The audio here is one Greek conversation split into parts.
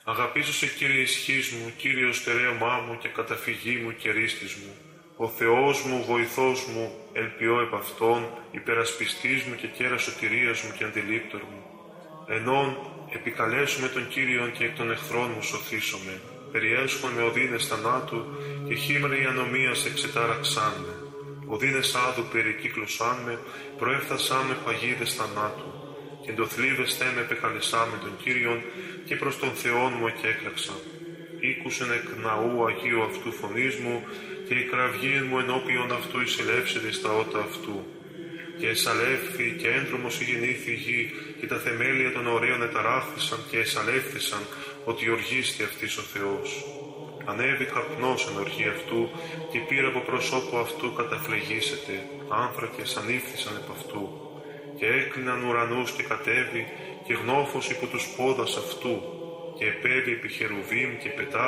Αγαπήσω σε, Κύριε, ισχύς μου, Κύριε, στερέωμά μου και καταφυγή μου και ρίστης μου. Ο Θεός μου, βοηθός μου, ελπιώ επ' Αυτόν, υπερασπιστής μου και κέρας σωτηρίας μου και αντιλήπτορ μου. Ενών επικαλέσουμε τον Κύριον και εκ των εχθρών μου σωθήσομαι. Περιέσχον με οδύνες θανάτου και χήμεροι ανομίας εξετάραξάν με. Οδύνες άδου περικύκλωσάν με, προέφθασάν με παγίδες θανάτου. Και εντοθλίβες θέ με επεκαλεσά με τον Κύριον και προς τον Θεόν μου εκέκλαξαν. Ήκουσεν εκ ναού Αγίου αυτού φωνής μου και η κραυγή μου ενώπιον αυτού εισελεύσεται στα ότα αυτού. Και εσαλεύθη και έντρομος γεννήθη η γη και τα θεμέλια των ωραίων εταράχθησαν και εσαλεύθησαν ότι οργίστη αυτής ο Θεός. Ανέβη καπνός εν οργή αυτού και πήρα από προσώπου αυτού καταφλεγήσεται, άνθρακες ανήφθησαν επ' αυτού. Και έκλειναν ουρανούς και κατέβη και γνώφος υπό τους πόδας αυτού και επέβη επί χερουβίμ και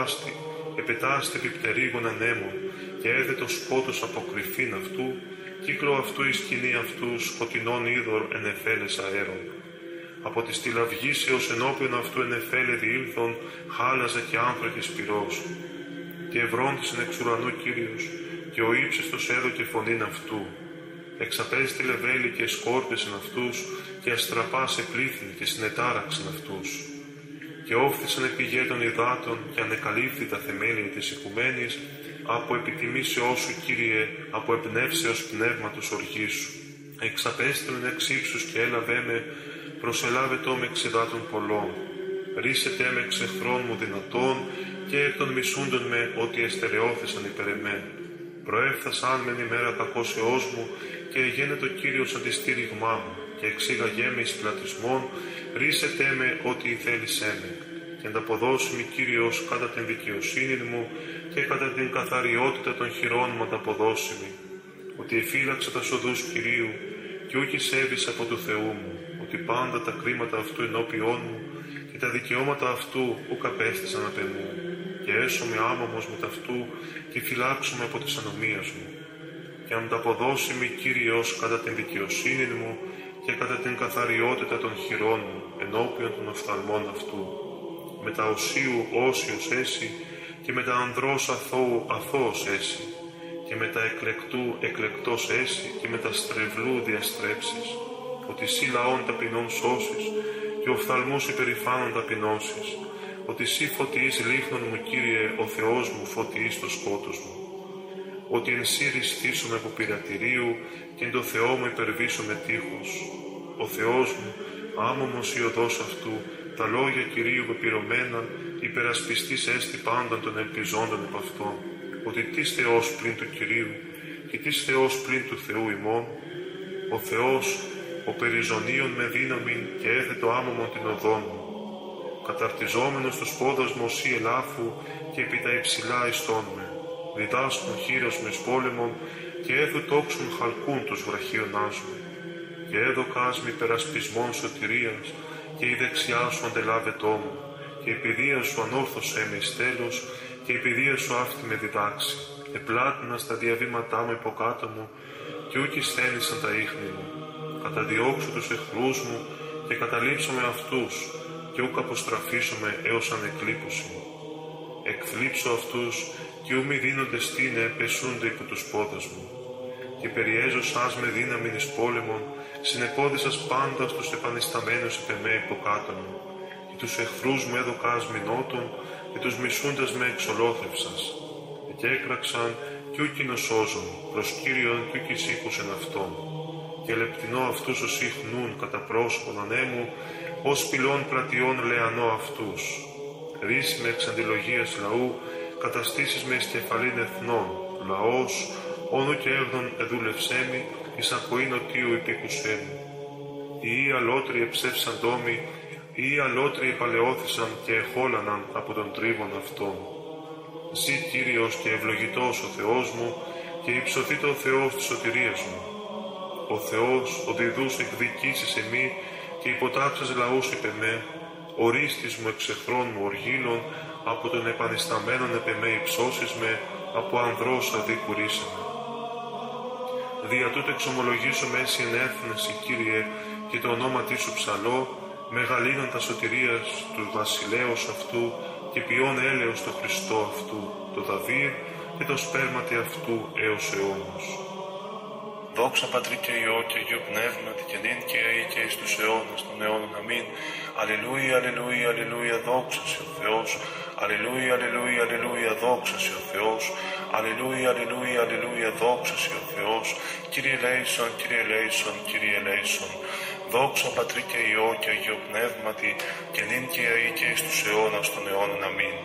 επετάστη επί πτερίγων ανέμων και έδε το σκότος από κρυφήν αυτού, κύκλο αυτού η σκηνή αυτού σκοτεινών είδωρ ενεφέλες αέρων. Από τη στυλαυγής έως ενώπιον αυτού ενεφέλε διήλθον, χάλαζε και άνθρακες πυρός. Και ευρόντισεν εξ ουρανού Κύριος, και ο ύψιστος έδωκε φωνήν αυτού. Εξαπέζεται λεβέλη και σκόρπισεν αυτούς, και αστραπάς επλήθην και συνετάραξεν αυτούς. Και όφθησαν επί γέτων υδάτων, και ανεκαλύφθη τα θεμέλια της οικουμένης, από επιτιμήσεώς σου, Κύριε, από εμπνεύσεως πνεύματος οργής σου. Εξαπέστειλεν εξ ύψους και έλαβέ με, προσελάβετό με εξ υδάτων πολλών. Ρίσετε με εξ εχθρών μου δυνατών, και εκ των μισούντων με, ότι εστερεώθησαν υπέρ εμέ. Προέφθασαν μεν ημέρα κακώσεώς μου, και γένετο ο Κύριος αντιστήριγμά μου, και εξήγαγέ με εις πλατισμόν, ρίσετε με ότι θέλησέ με, και ανταποδώσει Κύριος κατά την δικαιοσύνη μου, και κατά την καθαριότητα των χειρών μου ανταποδώσει με, ότι εφύλαξα τα σοδούς Κυρίου, και ούκ εισέβησα από του Θεού μου, ότι πάντα τα κρίματα αυτού ενώπιόν μου, και τα δικαιώματα αυτού ούκ απέστησαν απ' εμού, και έσωμαι άμωμος με ταυτού, και φυλάξομαι από της ανομίας μου, και ανταποδώσει Κύριος κατά την δικαιοσύνη μου, και κατά την καθαριότητα των χειρών μου, ενώπιον των οφθαλμών αυτού. Με τα οσίου όσιος έσυ, και με τα ανδρός αθώου αθώος έσυ, και με τα εκλεκτού εκλεκτός έσυ, και με τα στρεβλού διαστρέψεις, ότι σύ λαών ταπεινών σώσεις, και οφθαλμούς υπερηφάνων ταπεινώσεις, ότι σύ φωτιείς λίχνον μου, Κύριε, ο Θεός μου, φωτιείς το σκότος μου, ότι εν σύ ριστήσομαι από πειρατηρίου, και εν το Θεό μου υπερβήσω με τείχος. Ο Θεός μου, άμωμος η οδός αυτού, τα λόγια Κυρίου πεπυρωμένα, υπερασπιστής έστι πάντων των ελπιζόντων επ' αυτόν, ότι τίς Θεός πλην του Κυρίου, και τίς Θεός πλην του Θεού ημών. Ο Θεός, ο περιζωνίων με δύναμη, και έθετο άμωμον την οδόν μου. Καταρτιζόμενος τους πόδας μου οσί ελάφου, και επί τα υψηλά ιστών με. Διδάσκουν χείρος με πόλεμον, και έδου τόξουν χαλκούν τους βραχίωνάς μου. Και έδωκάς μη περασπισμών σωτηρίας, και η δεξιά σου αντελάβετό μου, και η παιδεία σου ανόρθωσέ με εις τέλος, και η παιδεία σου αυτή με διδάξει. Επλάτηνα στα διαβήματά μου υποκάτω μου, και ούκ εισθένησαν τα ίχνη μου. Καταδιώξω τους εχθρούς μου, και καταλήψω με αυτούς, και ούκ αποστραφήσω με έως ανεκλείπωση. Εκθλίψω αυτούς, και ου μη δίνονται στήνε, πεσούνται υπό τους πόδας μου. Και περιέζωσάς με δύναμιν εις πόλεμον, συνεπόδισας πάντα στους επανισταμένους επ' εμέ υποκάτω μου. Και τους εχθρούς μου έδωκάς μηνότων, και τους μισούντας με εξολόθρευσας. Και έκραξαν, κι ούκ νοσόζων, προς Κύριον κι ούκ εισήκουσεν αυτόν. Και λεπτινώ αυτούς ως ίχνουν κατά πρόσωπον ανέμου, ως πυλών πλατιών λεανώ αυτούς. Ρίση με εξ αντιλογίας λαού, καταστήσεις με εις κεφαλήν εθνών, λαός, όνου και έβδον εδούλευσέ μη, εις ακοήν οτίου υπήκουσέ μου. Οι αλότριοι εψεύσαν τόμοι, οι αλότριοι παλαιώθησαν και εχόλαναν από τον τρίβον αυτόν. Ζη Κύριος και ευλογητός ο Θεός μου, και υψωθήτω ο Θεός της σωτηρίας μου. Ο Θεός, ο διδούς εκδικήσεις εμεί, και υποτάξας λαούς επ' εμέ, ορίστης μου εξ εχθρών μου οργήλων, από τον επανισταμένον επ' εμέ υψώσεις με, από ανδρός αδίκου ρίσαμε. Δια τούτο εξομολογήσω μέση εν έθνεση, Κύριε, και το ονόματί σου ψαλώ, μεγαλύνοντα σωτηρίας του βασιλέως αυτού και ποιόν έλεος το Χριστό αυτού, το Δαβίδ και το σπέρματι αυτού έως αιώνος. Δόξα Πατρί και Υιό και Αγίου Πνεύματι και νυν και αεί και εις τους αιώνας των αιώνων. Αμήν. Αλληλούια, αλληλούια, αλληλούια, δόξα σε ο Θεός. Αλληλούια, αλληλούια, αλληλούια, δόξα σε ο Θεός. Αλληλούια, αλληλούια, αλληλούια, δόξα σε ο Θεός. Κύριε ελέησον, Κύριε ελέησον, Κύριε ελέησον. Δόξα Πατρί και Υιό και Αγίου Πνεύματι και νυν και αεί και εις τους αιώνας των αιώνων. Αμήν.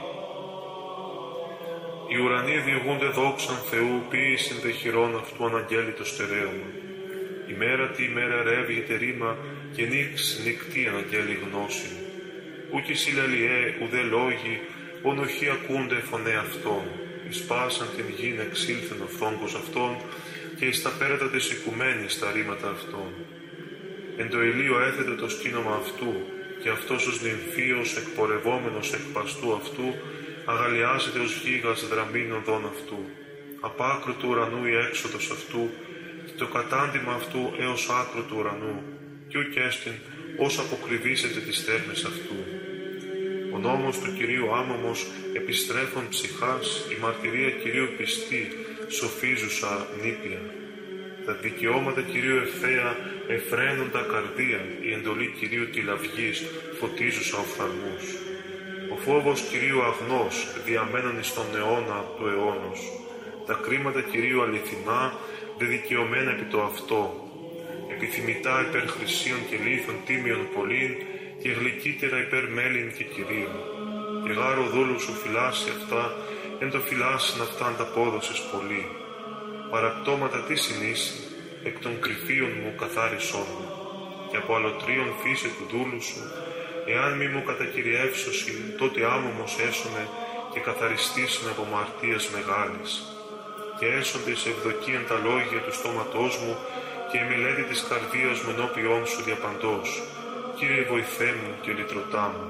Οι ουρανοί διηγούνται δόξαν Θεού, ποίησιν δε χειρών αυτού αναγγέλει το στερέωμα. Ημέρα τη ημέρα ρεύγεται ρήμα και νύξ νυκτή αναγγέλει γνώση. Ούκ οι συλλαλιέ ουδέ λόγοι, ονοχοί ακούνται φωνέ αυτών. Εις πάσαν την γην εξήλθεν ο φθόγκος αυτών και εις τα πέρατα της οικουμένης τα ρήματα αυτών. Εν το ηλίο έθετε το σκήνομα αυτού και αυτός ως νυμφίος εκπορευόμενος εκ παστού αυτού αγαλιάζεται ως γίγας δραμήν οδών αυτού. Απ' άκρου του ουρανού η έξοδος αυτού και το κατάντημα αυτού έως άκρου του ουρανού κι ουκ έστιν ως αποκρυβίζεται τις θέρμες αυτού. Ο νόμος του Κυρίου άμωμος επιστρέφων ψυχάς, η μαρτυρία Κυρίου πιστή, σοφίζουσα νήπια. Τα δικαιώματα Κυρίου ευθέα εφραίνοντα καρδία, η εντολή Κυρίου τηλαυγής φωτίζουσα οφθαλμούς. Ο φόβος Κυρίου αγνός, διαμένων εις τον αιώνα του αιώνος. Τα κρίματα Κυρίου αληθινά, δεδικαιωμένα επί το αυτό. Επιθυμητά υπέρ χρυσίων και λίθων τίμιων πολλήν, και γλυκύτερα υπέρ μέλιν και Κυρίων. Και γάρο δούλου σου φυλάσσει αυτά, εν το φυλάσσιν αυτά ανταπόδοσες πολύ. Παραπτώματα τι συνήσει, εκ των κρυφίων μου καθάρισόν μου, και από αλωτρίων φύσε του δούλου σου, εάν μη μου κατακυριεύσωσιν, τότε άμωμος έσωμαι και καθαριστήσουν από μαρτίας μεγάλης. Και έσονται σε ευδοκίαν τα λόγια του στόματός μου και η μελέτη της καρδίας μου ενώπιόν σου διαπαντός. Κύριε βοηθέ μου και λυτρωτά μου.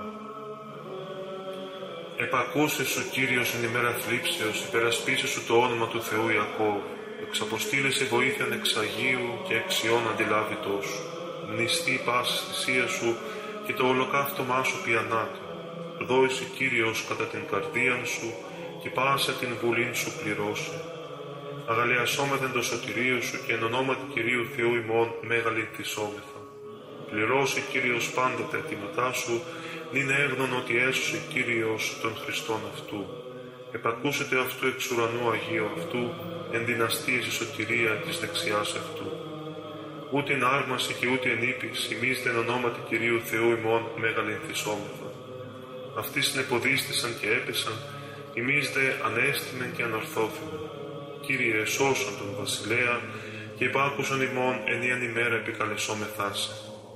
Επακούσες ο Κύριος εν ημέρα θλίψεως, υπερασπίσες σου το όνομα του Θεού Ιακώβ. Εξαποστήλεσαι βοήθειαν εξ Αγίου και εξιών αντιλάβητος σου. Μνηστή η πάση θυσία σου και το ολοκαύτωμά σου πιανάτου. Δόησε Κύριος κατά την καρδίαν σου και πάσα την βουλήν σου πληρώσε. Αγαλιασόμεθεν το σωτηρίο σου και εν ονόματι Κυρίου Θεού ημών μέγαλη θυσόμεθα. Πληρώσε Κύριος πάντα τα αιτήματά σου, νυν έγνων ότι έσωσε Κύριος των Χριστών αυτού. Επακούσετε αυτού εξ ουρανού Αγίου αυτού, εν δυναστείες η σωτηρία της δεξιάς αυτού. Ούτε εν άρμαση και ούτε εν ύπης, ημείς εν ονόματι Κυρίου Θεού ημών μέγαλη θυσόμεθα. Αυτοί συνεποδίστησαν και έπεσαν, ημείς δε ανέστημεν και ανορθώθημεν. Κύριε, εσώσον τον βασιλέα και υπάκουσον ημών ενίαν ημέρα επικαλεσόμεθά σε.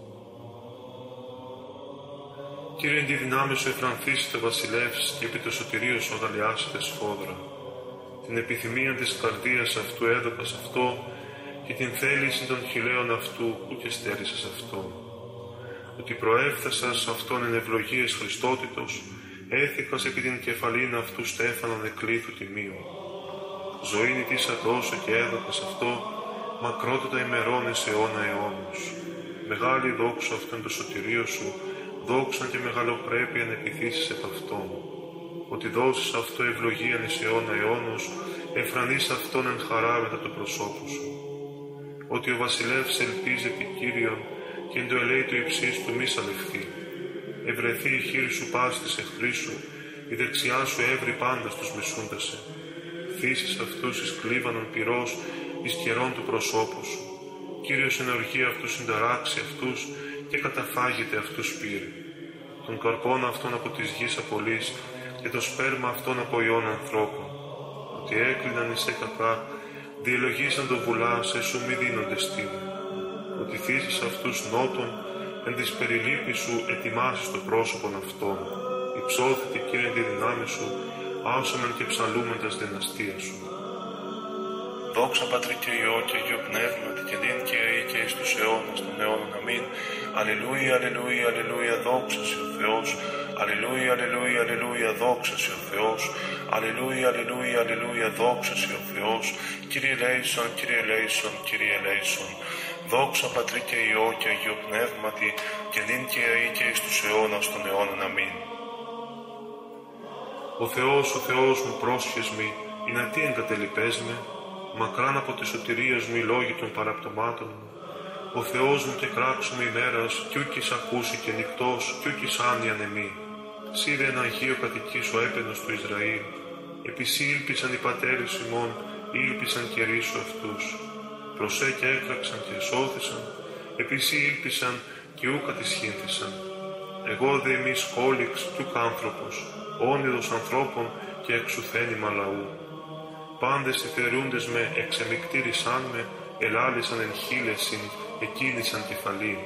Κύριε, εν τη δυνάμει σου εφρανθήσετε βασιλεύς και επί το σωτηρίο σου αγαλιάσετε σφόδρα. Την επιθυμία της καρδίας αυτού έδωκας αυτό και την θέληση των χειλαίων αυτού ούτε στέρισες αυτό. Ότι προέφθασας αυτόν εν ευλογίες Χριστότητος, έθηκας επί την κεφαλήν αυτού στέφανον εκλήθου τιμίου. Ζωήν ητήσα τόσο και έδωκας αυτό, μακρότητα ημερών εις αιώνα αιώνους. Μεγάλη δόξα αυτόν το σωτηρίο σου, δόξαν και μεγαλοπρέπειαν επιθύσεις επ' αυτόν. Ότι δώσεις αυτό ευλογίαν εις αιώνα αιώνους, εφρανείς αυτόν εν χαρά μετά το προσώπου σου. Ότι ο βασιλεύς ελπίζει επί Κύριον και εν το ελέη του υψής του μη σαλευθεί. Ευρεθεί η χείρη σου πάση της εχθρής σου, η δεξιά σου έβρι πάντα στους μισούντασε. Θύσεις αυτούς εις κλίβανον πυρός, εις καιρών του προσώπου σου. Κύριος εν οργή αυτούς συνταράξει αυτούς και καταφάγεται αυτούς πύρη. Τον καρπόν αυτόν από της γης απολύς και το σπέρμα αυτόν από ιών ανθρώπων. Ότι έκλειναν εις κακά, διελογίσαν το βουλά σε σου μη δίνονται στήλοι. Ότι θύσεις αυτούς νότων, εν της περιλήπης σου ετοιμάσεις το πρόσωπον αυτών. Υψώθητη Κύριε τη δυνάμει σου, άσομεν και ψαλούμεν τας δυναστείας σου. Δόξα Πατρί και Υιό και Αγίου Πνεύματι και νυν και αεί και εις τους αιώνας των αιώνων. Αμήν. Αλληλούια, αλληλούια, αλληλούια, δόξα σε ο Θεός. Αλληλούια, αλληλούια, αλληλούια, δόξα σε ο Θεός. Αλληλούια, αλληλούια, αλληλούια, δόξα σε ο Θεός. Κύριε ελέησον, Κύριε ελέησον, Κύριε ελέησον. Δόξα Πατρί και Υιό και Αγίο Πνεύματι, και νυν και αεί και εις τους αιώνας των αιώνων. Αμήν. Ο Θεός μου πρόσχες μη, ειναι τι εγκατελειπές με, μακράν από τη σωτηρίας μου οι λόγοι των παραπτωμάτων μου. Ο Θεός μου και κράξουμε ημέρας, κι ούκ εις ακούσει και νυχτός, κι ούκ εις άνοιαν εμή. Σύ δε εν Αγίο κατοικείς ο έπαινος του Ισραήλ. Επί σύ ήλπισαν οι πατέρες ημών, ήλπισαν και ρίσου αυτούς. Προσέ και έκραξαν και εσώθησαν, επί σύ ήλπισαν και ούκ κατησχύνθησαν. Εγώ δε εμείς κόλυξ κι ούκ άνθρωπος, όνειδος ανθρώπων και εξουθένημα λαού. Πάντες οι θερούντες με εξεμικτήρισαν με, ελάλησαν εν χείλεσιν, εκίνησαν κεφαλήν.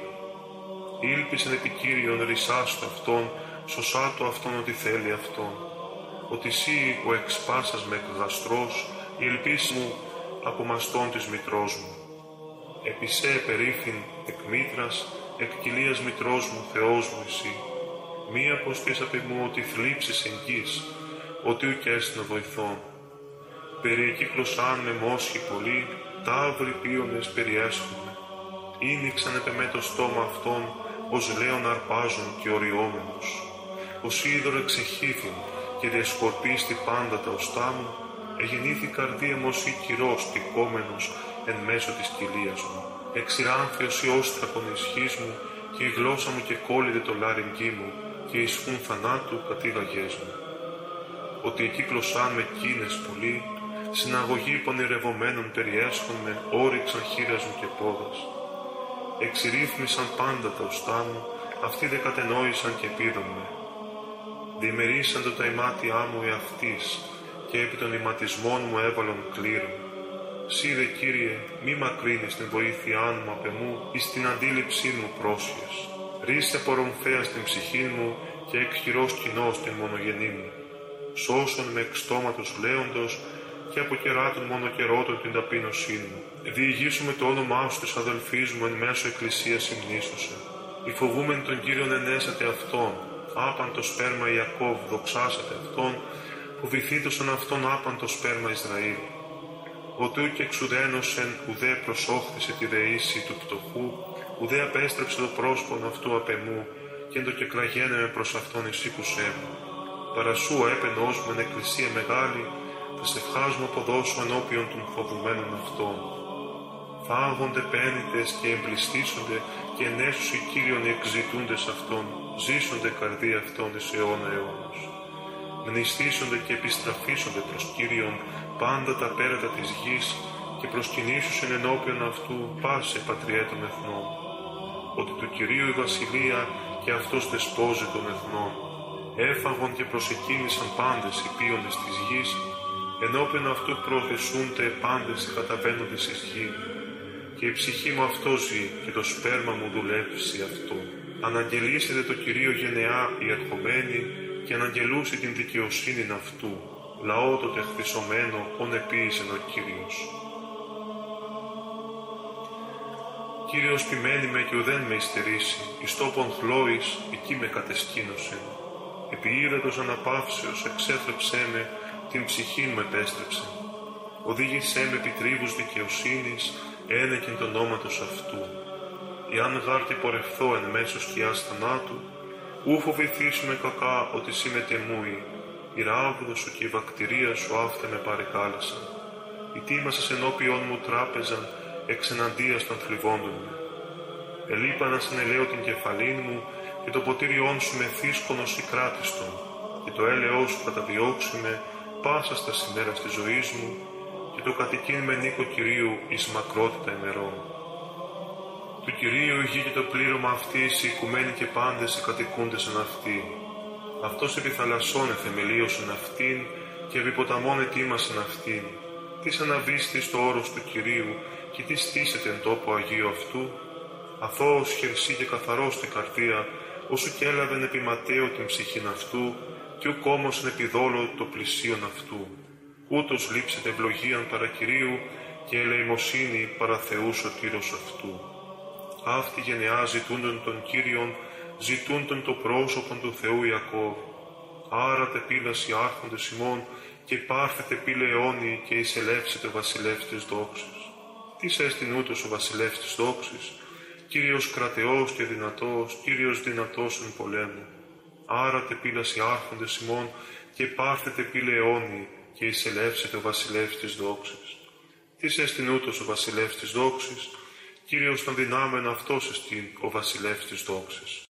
Ήλπισαν επί Κύριον ρισάστο αυτόν, σωσάτο αυτόν ότι θέλει αυτόν. Ότι σύ ο εξπάσας με εκγαστρός, η ελπίς μου από μαστών της μητρός μου. Επί σε περίφην εκ μήτρας, εκ κοιλίας μητρός μου, Θεός μου εσύ. Μη αποστείς απ' εμού ότι θλίψεις εν γης, ότι ουκ έστειν βοηθών. Περιεκύκλωσάν με μόσχοι πολλοί, ταύροι πίονες περιέσχομαι. Ήνιξαν επ' εμέ το στόμα αυτών, ως λέον αρπάζων και οριόμενος. Ως είδωρ εξεχύθην και διασκορπίστη πάντα τα οστά μου, εγεννήθη καρδία μου ως ή κυρός τυκόμενος εν μέσω της κοιλίας μου. Εξηράνθιος η όστρακον ισχύς μου, και η γλώσσα μου και κόλληδε το λάρυγγί μου, και ισχούν θανάτου κατήγαγές μου. Ότι εκύκλωσάν με κίνες πολλοί, συναγωγή πονηρευομένων περιέσχων με, όριξαν χείρας μου και πόδας. Εξηρύθμισαν πάντα τα οστά μου, αυτοί δε κατενόησαν και πήδον με. Διημερίσαντο τα ημάτια μου εαυτής, και επί των ηματισμών μου έβαλον κλήρων. Σύ δε, Κύριε, μη μακρύνεις την βοήθειά μου απ' εμού, εις την αντίληψή μου πρόσχες. Ρίσε απορρομφαία στην ψυχή μου, και εκχειρός κοινός την μονογενή μου. Σώσον με εκ στόματος λέοντος, και από κεράτων μονοκερότων την ταπείνωσή μου. Διηγήσουμε το όνομά σου της αδελφής μου εν μέσω εκκλησίας υμνήσωσε. Η φοβούμενη τον Κύριον ενέσατε αυτόν, άπαν το σπέρμα Ιακώβ δοξάσατε αυτόν, που βυθίτωσαν αυτόν άπαν το σπέρμα Ισραήλ. Οτού και εξουδένωσεν ουδέ προσόχθησε τη δεήση του πτωχού, ουδέ απέστρεψε το πρόσωπον αυτού απ' εμού, και εν το κεκλαγένε με προς αυτόν εισήκουσέ μου. Παρασού έπαινος μου εν εκκλησία μεγάλη, τα στευχάς μου αποδώσω ενώπιον των φοβουμένων αυτών. Φάγονται πένητες και εμπληστήσονται, και ενέσουσι Κύριον οι εξζητούντες αυτών, ζήσονται καρδία αυτών εις αιώνα αιώνος. Μνηστήσονται και επιστραφίσονται προς Κύριον πάντα τα πέρατα της γης, και προσκυνήσουσιν ενώπιον αυτού πάσε πατριέ των εθνών. Ότι του Κυρίου η βασιλεία, και αυτός δεσπόζει των εθνών. Έφαγον και προσεκίνησαν πάντες οι πίονες της γης, ενώπιον αυτού προωθησούνται πάντες οι καταβαίνοντες εις γη. Και η ψυχή μου αυτό ζει, και το σπέρμα μου δουλεύσει αυτό. Αναγγελίσετε το Κυρίο γενεά οι ερχομένοι, και αναγγελούσε την δικαιοσύνη αυτού. Λαό το τεχθισωμένο, ον επίησεν ο Κύριος. Κύριος ποιμένη με και ουδέν με υστερήσει, εις τόπον χλώης, εκεί με κατεσκήνωσε. Επί ύδατος αναπαύσεως εξέθρεψέ με, την ψυχή μου επέστρεψε. Οδήγησέ με επί τρίβους δικαιοσύνης, ένεκεν το ονόματος αυτού. Εάν γάρ και πορευθώ εν μέσω σκιάς θανάτου, ου φοβηθήσουμε κακά ότι σύ μετεμούει. Η ράβδο σου και η βακτηρία σου αύτε με παρεκάλεσαν. Ετοίμασες ενώπιον μου τράπεζαν εξεναντίας των θλιβόντων μου. Ελείπανα συνελαίω την κεφαλήν μου, και το ποτήριόν σου με θύσκονος ή κράτιστον, και το έλεος σου καταδιώξει με πάσα στα σημέρα της ζωής μου, και το κατοικήν με νίκο Κυρίου εις μακρότητα ημερών. Του Κυρίου η γη και το πλήρωμα αυτής, οι οικουμένοι και πάντες οι κατοικούντες εν αυτήν. Αυτός επί θαλασσών εθεμελίωσεν αυτήν, και επί ποταμών ετοίμασεν αυτήν. Τις αναβίστη στο όρος του Κυρίου, και τι στήσεται εν τόπο Αγίου αυτού. Αθώος χερσί και καθαρός την καρδία, όσο κι έλαβεν επί ματέω την ψυχήν αυτού, και ουκ όμως εν επιδόλω το πλησίον αυτού. Ούτως λείψεται ευλογίαν παρά Κυρίου, και ελεημοσύνη παρά Θεού σωτήρος αυτού. Αυτή γενεά ζητούντον τον Κύριον, ζητούντον το πρόσωπον του Θεού Ιακώβ. Άρα τεπίλας οι άρχοντες ημών, και πάρθετε πύλε αιώνιοι, και εισελεύσετε βασιλεύς της δόξης. Τις έστιν ούτως ο βασιλεύς της δόξης, Κύριος κρατεός και δυνατός, Κύριος δυνατός εν πολέμου. Άρατε πύλας οι άρχοντες ημών, και πάρθετε πύλε αιώνιοι, και εισελεύσετε ο βασιλεύς της δόξης. Τις έστιν ούτως ο βασιλεύς της δόξης, Κύριος των δυνάμεων αυτός εστιν ο βασιλεύς της δόξης.